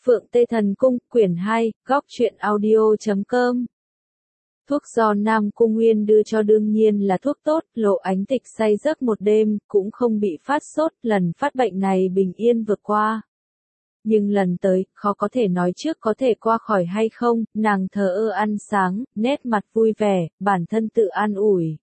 Phượng Tê Thần Cung, quyển 2, góc truyện audio.com. Thuốc do Nam Cung Nguyên đưa cho đương nhiên là thuốc tốt, Lộ Ánh Tịch say giấc một đêm, cũng không bị phát sốt, lần phát bệnh này bình yên vượt qua. Nhưng lần tới, khó có thể nói trước có thể qua khỏi hay không, nàng thờ ơ ăn sáng, nét mặt vui vẻ, bản thân tự an ủi.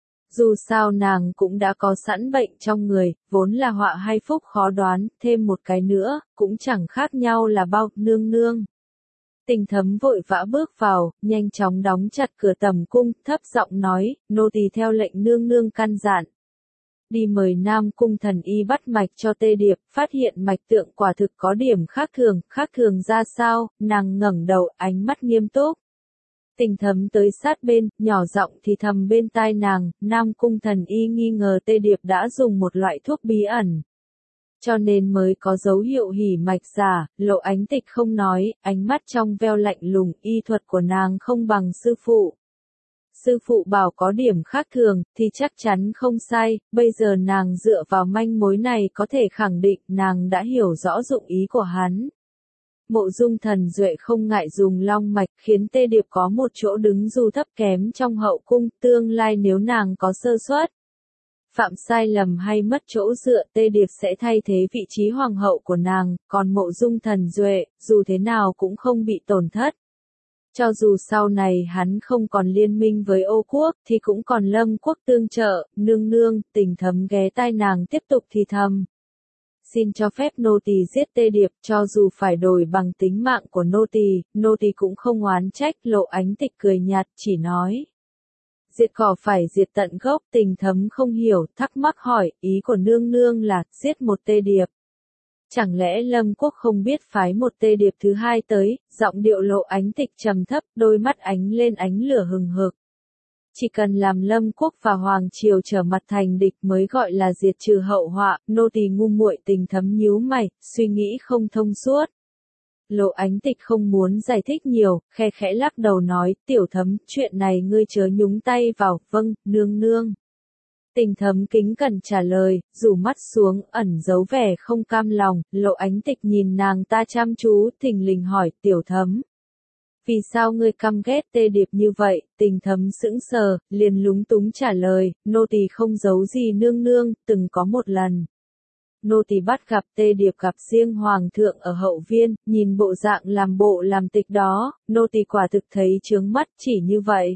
Dù sao nàng cũng đã có sẵn bệnh trong người, vốn là họa hay phúc khó đoán, thêm một cái nữa, cũng chẳng khác nhau là bao, nương nương. Tình Thấm vội vã bước vào, nhanh chóng đóng chặt cửa tầm cung, thấp giọng nói, nô tỳ theo lệnh nương nương căn dặn. Đi mời Nam Cung thần y bắt mạch cho Tê Điệp, phát hiện mạch tượng quả thực có điểm khác thường ra sao, nàng ngẩng đầu, ánh mắt nghiêm túc. Tình Thấm tới sát bên, nhỏ giọng thì thầm bên tai nàng, Nam Cung thần y nghi ngờ Tê Điệp đã dùng một loại thuốc bí ẩn. Cho nên mới có dấu hiệu hỉ mạch giả, Lộ Ánh Tịch không nói, ánh mắt trong veo lạnh lùng, y thuật của nàng không bằng sư phụ. Sư phụ bảo có điểm khác thường, thì chắc chắn không sai, bây giờ nàng dựa vào manh mối này có thể khẳng định nàng đã hiểu rõ dụng ý của hắn. Mộ Dung Thần Duệ không ngại dùng long mạch khiến Tê Điệp có một chỗ đứng dù thấp kém trong hậu cung, tương lai nếu nàng có sơ suất, phạm sai lầm hay mất chỗ dựa, Tê Điệp sẽ thay thế vị trí hoàng hậu của nàng, còn Mộ Dung Thần Duệ, dù thế nào cũng không bị tổn thất. Cho dù sau này hắn không còn liên minh với Ô Quốc, thì cũng còn Lâm Quốc tương trợ, nương nương, Tình Thấm ghé tai nàng tiếp tục thì thầm. Xin cho phép nô tỳ giết Tê Điệp, cho dù phải đổi bằng tính mạng của nô tỳ cũng không oán trách, Lộ Ánh Tịch cười nhạt, chỉ nói. Diệt cỏ phải diệt tận gốc, Tình Thấm không hiểu, thắc mắc hỏi, ý của nương nương là, giết một Tê Điệp. Chẳng lẽ Lâm Quốc không biết phái một Tê Điệp thứ hai tới, giọng điệu Lộ Ánh Tịch trầm thấp, đôi mắt ánh lên ánh lửa hừng hực. Chỉ cần làm Lâm Quốc và Hoàng Triều trở mặt thành địch mới gọi là diệt trừ hậu họa, nô tỳ ngu muội, Tình Thấm nhíu mày, suy nghĩ không thông suốt. Lộ Ánh Tịch không muốn giải thích nhiều, khe khẽ lắc đầu nói, Tiểu Thấm, chuyện này ngươi chớ nhúng tay vào, vâng, nương nương. Tình Thấm kính cẩn trả lời, rủ mắt xuống, ẩn giấu vẻ không cam lòng, Lộ Ánh Tịch nhìn nàng ta chăm chú, thình lình hỏi, Tiểu Thấm. Vì sao ngươi căm ghét Tê Điệp như vậy? Tình Thấm sững sờ, liền lúng túng trả lời, nô tỳ không giấu gì nương nương, từng có một lần. Nô tỳ bắt gặp Tê Điệp gặp riêng Hoàng thượng ở hậu viên, nhìn bộ dạng làm bộ làm tịch đó, nô tỳ quả thực thấy chướng mắt, chỉ như vậy.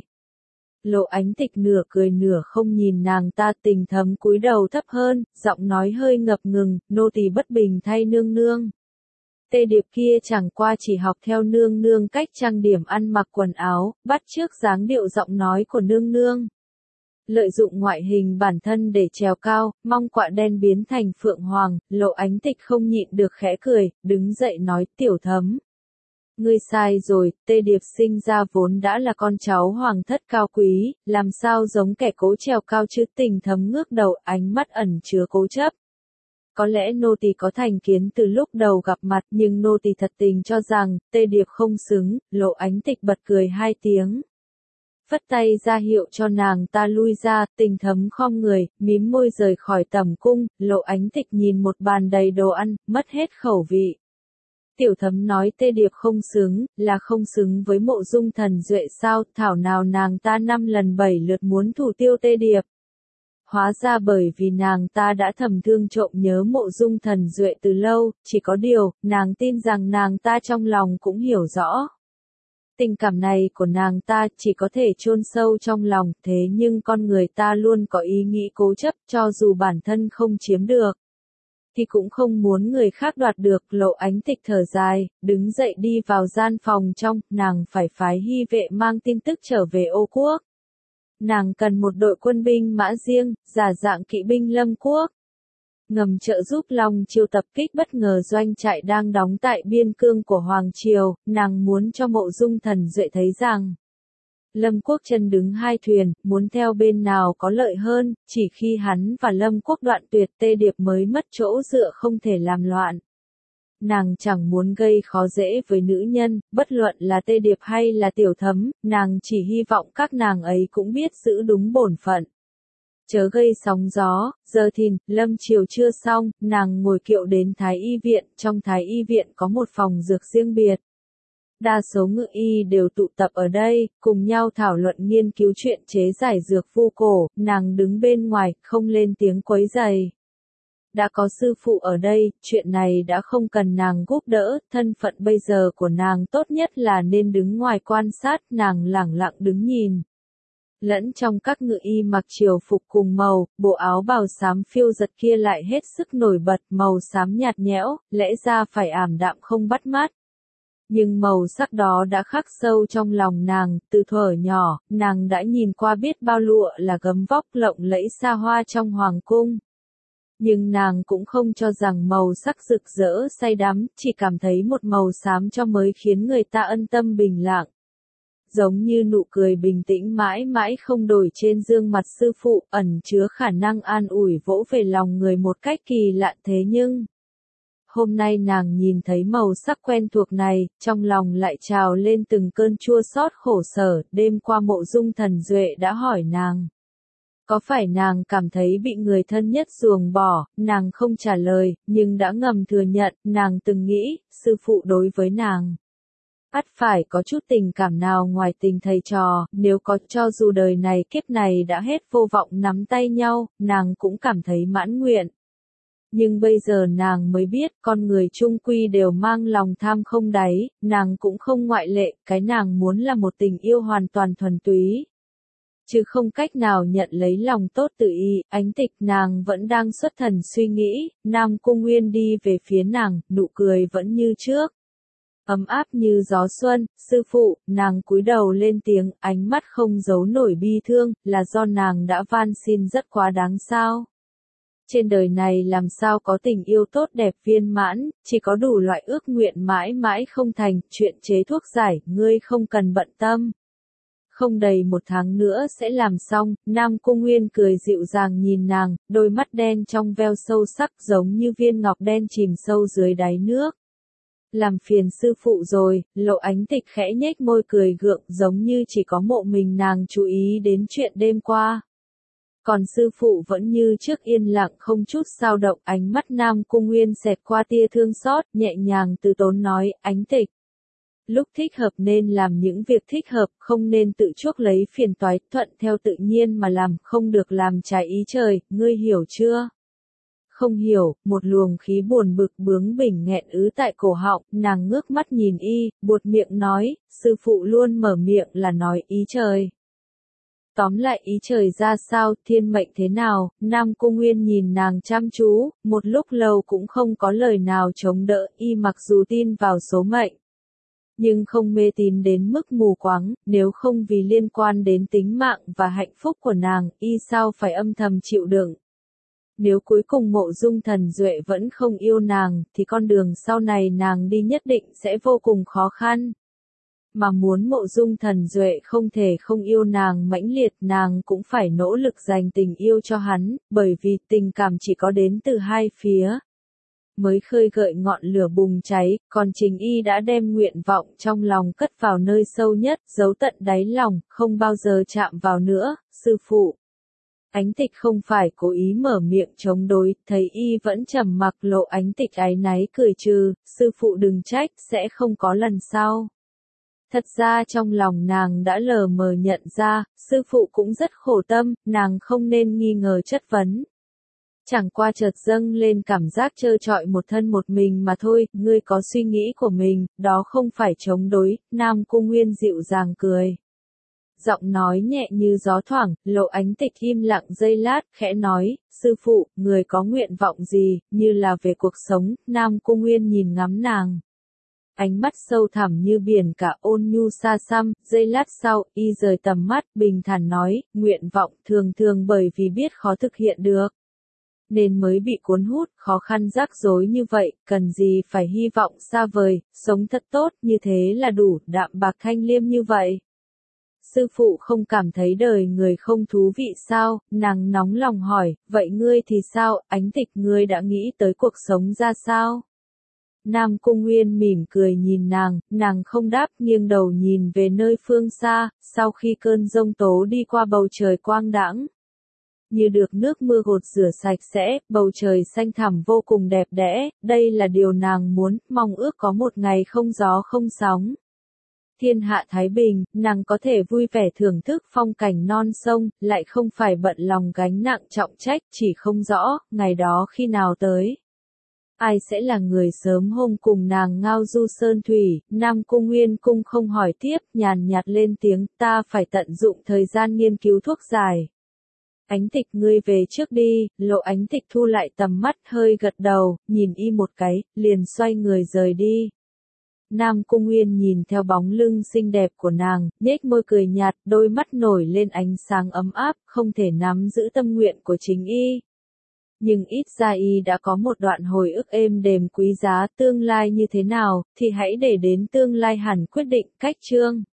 Lộ Ánh Tịch nửa cười nửa không nhìn nàng ta, Tình Thấm cúi đầu thấp hơn, giọng nói hơi ngập ngừng, nô tỳ bất bình thay nương nương. Tê Điệp kia chẳng qua chỉ học theo nương nương cách trang điểm ăn mặc quần áo, bắt chước dáng điệu giọng nói của nương nương. Lợi dụng ngoại hình bản thân để trèo cao, mong quạ đen biến thành phượng hoàng, Lộ Ánh Tịch không nhịn được khẽ cười, đứng dậy nói, Tiểu Thấm. Ngươi sai rồi, Tê Điệp sinh ra vốn đã là con cháu hoàng thất cao quý, làm sao giống kẻ cố trèo cao chứ? Tình Thấm ngước đầu, ánh mắt ẩn chứa cố chấp. Có lẽ nô tỳ có thành kiến từ lúc đầu gặp mặt, nhưng nô tỳ thật tình cho rằng, Tê Điệp không xứng, Lộ Ánh Tịch bật cười hai tiếng. Phất tay ra hiệu cho nàng ta lui ra, Tình Thấm khom người, mím môi rời khỏi tầm cung, Lộ Ánh Tịch nhìn một bàn đầy đồ ăn, mất hết khẩu vị. Tiểu Thấm nói Tê Điệp không xứng, là không xứng với Mộ Dung Thần Duệ sao, thảo nào nàng ta 5 lần 7 lượt muốn thủ tiêu Tê Điệp. Hóa ra bởi vì nàng ta đã thầm thương trộm nhớ Mộ Dung Thần Duệ từ lâu, chỉ có điều, nàng tin rằng nàng ta trong lòng cũng hiểu rõ. Tình cảm này của nàng ta chỉ có thể chôn sâu trong lòng, thế nhưng con người ta luôn có ý nghĩ cố chấp, cho dù bản thân không chiếm được, thì cũng không muốn người khác đoạt được. Lộ Ánh Tịch thở dài, đứng dậy đi vào gian phòng trong, nàng phải phái Hy vệ mang tin tức trở về Ô Quốc. Nàng cần một đội quân binh mã riêng, giả dạng kỵ binh Lâm Quốc. Ngầm trợ giúp Long Chiêu tập kích bất ngờ doanh trại đang đóng tại biên cương của Hoàng Triều, nàng muốn cho Mộ Dung Thần Duệ thấy rằng Lâm Quốc chân đứng hai thuyền, muốn theo bên nào có lợi hơn, chỉ khi hắn và Lâm Quốc đoạn tuyệt, Tê Điệp mới mất chỗ dựa không thể làm loạn. Nàng chẳng muốn gây khó dễ với nữ nhân, bất luận là Tê Điệp hay là Tiểu Thấm, nàng chỉ hy vọng các nàng ấy cũng biết giữ đúng bổn phận. Chớ gây sóng gió, giờ thìn, lâm chiều chưa xong, nàng ngồi kiệu đến Thái Y viện, trong Thái Y viện có một phòng dược riêng biệt. Đa số ngự y đều tụ tập ở đây, cùng nhau thảo luận nghiên cứu chuyện chế giải dược vu cổ, nàng đứng bên ngoài, không lên tiếng quấy rầy. Đã có sư phụ ở đây, chuyện này đã không cần nàng giúp đỡ, thân phận bây giờ của nàng tốt nhất là nên đứng ngoài quan sát, nàng lẳng lặng đứng nhìn. Lẫn trong các ngự y mặc triều phục cùng màu, bộ áo bào xám phiêu giật kia lại hết sức nổi bật, màu xám nhạt nhẽo, lẽ ra phải ảm đạm không bắt mắt. Nhưng màu sắc đó đã khắc sâu trong lòng nàng, từ thuở nhỏ, nàng đã nhìn qua biết bao lụa là gấm vóc lộng lẫy xa hoa trong hoàng cung. Nhưng nàng cũng không cho rằng màu sắc rực rỡ say đắm, chỉ cảm thấy một màu xám cho mới khiến người ta ân tâm bình lặng. Giống như nụ cười bình tĩnh mãi mãi không đổi trên gương mặt sư phụ, ẩn chứa khả năng an ủi vỗ về lòng người một cách kỳ lạ thế nhưng... Hôm nay nàng nhìn thấy màu sắc quen thuộc này, trong lòng lại trào lên từng cơn chua xót khổ sở, đêm qua Mộ Dung Thần Duệ đã hỏi nàng. Có phải nàng cảm thấy bị người thân nhất ruồng bỏ, nàng không trả lời, nhưng đã ngầm thừa nhận, nàng từng nghĩ, sư phụ đối với nàng. Ắt phải có chút tình cảm nào ngoài tình thầy trò, nếu có cho dù đời này kiếp này đã hết vô vọng nắm tay nhau, nàng cũng cảm thấy mãn nguyện. Nhưng bây giờ nàng mới biết, con người chung quy đều mang lòng tham không đáy, nàng cũng không ngoại lệ, cái nàng muốn là một tình yêu hoàn toàn thuần túy. Chứ không cách nào nhận lấy lòng tốt tự ý, Ánh Tịch nàng vẫn đang xuất thần suy nghĩ, Nam Cung Nguyên đi về phía nàng, nụ cười vẫn như trước. Ấm áp như gió xuân, sư phụ, nàng cúi đầu lên tiếng, ánh mắt không giấu nổi bi thương, là do nàng đã van xin rất quá đáng sao. Trên đời này làm sao có tình yêu tốt đẹp viên mãn, chỉ có đủ loại ước nguyện mãi mãi không thành, chuyện chế thuốc giải, ngươi không cần bận tâm. Không đầy 1 tháng nữa sẽ làm xong, Nam Cung Nguyên cười dịu dàng nhìn nàng, đôi mắt đen trong veo sâu sắc giống như viên ngọc đen chìm sâu dưới đáy nước. Làm phiền sư phụ rồi, Lộ Ánh Tịch khẽ nhếch môi cười gượng giống như chỉ có một mình nàng chú ý đến chuyện đêm qua. Còn sư phụ vẫn như trước yên lặng không chút dao động, ánh mắt Nam Cung Nguyên xẹt qua tia thương xót, nhẹ nhàng từ tốn nói, Ánh Tịch. Lúc thích hợp nên làm những việc thích hợp, không nên tự chuốc lấy phiền toái, thuận theo tự nhiên mà làm, không được làm trái ý trời, ngươi hiểu chưa? Không hiểu, một luồng khí buồn bực bướng bỉnh nghẹn ứ tại cổ họng, nàng ngước mắt nhìn y, buột miệng nói, sư phụ luôn mở miệng là nói ý trời. Tóm lại ý trời ra sao, thiên mệnh thế nào, Nam Cung Nguyên nhìn nàng chăm chú, một lúc lâu cũng không có lời nào chống đỡ, y mặc dù tin vào số mệnh. Nhưng không mê tín đến mức mù quáng, nếu không vì liên quan đến tính mạng và hạnh phúc của nàng, y sao phải âm thầm chịu đựng. Nếu cuối cùng Mộ Dung Thần Duệ vẫn không yêu nàng, thì con đường sau này nàng đi nhất định sẽ vô cùng khó khăn. Mà muốn Mộ Dung Thần Duệ không thể không yêu nàng mãnh liệt, nàng cũng phải nỗ lực dành tình yêu cho hắn, bởi vì tình cảm chỉ có đến từ hai phía. Mới khơi gợi ngọn lửa bùng cháy, còn chính y đã đem nguyện vọng trong lòng cất vào nơi sâu nhất, giấu tận đáy lòng, không bao giờ chạm vào nữa, sư phụ. Ánh Tịch không phải cố ý mở miệng chống đối, thấy y vẫn trầm mặc, Lộ Ánh Tịch áy náy cười trừ, sư phụ đừng trách, sẽ không có lần sau. Thật ra trong lòng nàng đã lờ mờ nhận ra, sư phụ cũng rất khổ tâm, nàng không nên nghi ngờ chất vấn. Chẳng qua chợt dâng lên cảm giác trơ trọi một thân một mình mà thôi, ngươi có suy nghĩ của mình, đó không phải chống đối, Nam Cung Nguyên dịu dàng cười. Giọng nói nhẹ như gió thoảng, Lộ Ánh Tịch im lặng giây lát, khẽ nói, sư phụ, người có nguyện vọng gì, như là về cuộc sống, Nam Cung Nguyên nhìn ngắm nàng. Ánh mắt sâu thẳm như biển cả ôn nhu xa xăm, giây lát sau, y rời tầm mắt, bình thản nói, nguyện vọng thường thường bởi vì biết khó thực hiện được. Nên mới bị cuốn hút, khó khăn rắc rối như vậy, cần gì phải hy vọng xa vời, sống thật tốt, như thế là đủ, đạm bạc thanh liêm như vậy. Sư phụ không cảm thấy đời người không thú vị sao, nàng nóng lòng hỏi, vậy ngươi thì sao, Ánh Tịch ngươi đã nghĩ tới cuộc sống ra sao? Nam Cung Nguyên mỉm cười nhìn nàng không đáp, nghiêng đầu nhìn về nơi phương xa, sau khi cơn giông tố đi qua bầu trời quang đãng. như được nước mưa gột rửa sạch sẽ, bầu trời xanh thẳm vô cùng đẹp đẽ, đây là điều nàng muốn, mong ước có một ngày không gió không sóng. Thiên hạ thái bình, nàng có thể vui vẻ thưởng thức phong cảnh non sông, lại không phải bận lòng gánh nặng trọng trách, chỉ không rõ, ngày đó khi nào tới. Ai sẽ là người sớm hôm cùng nàng ngao du sơn thủy, Nam Cung Nguyên Cung không hỏi tiếp, nhàn nhạt lên tiếng, ta phải tận dụng thời gian nghiên cứu thuốc giải. Ánh Tịch ngươi về trước đi, Lộ Ánh Tịch thu lại tầm mắt hơi gật đầu, nhìn y một cái, liền xoay người rời đi. Nam Cung Nguyên nhìn theo bóng lưng xinh đẹp của nàng, nhếch môi cười nhạt, đôi mắt nổi lên ánh sáng ấm áp, không thể nắm giữ tâm nguyện của chính y. Nhưng ít ra y đã có một đoạn hồi ức êm đềm quý giá, tương lai như thế nào, thì hãy để đến tương lai hẳn quyết định. Cách chương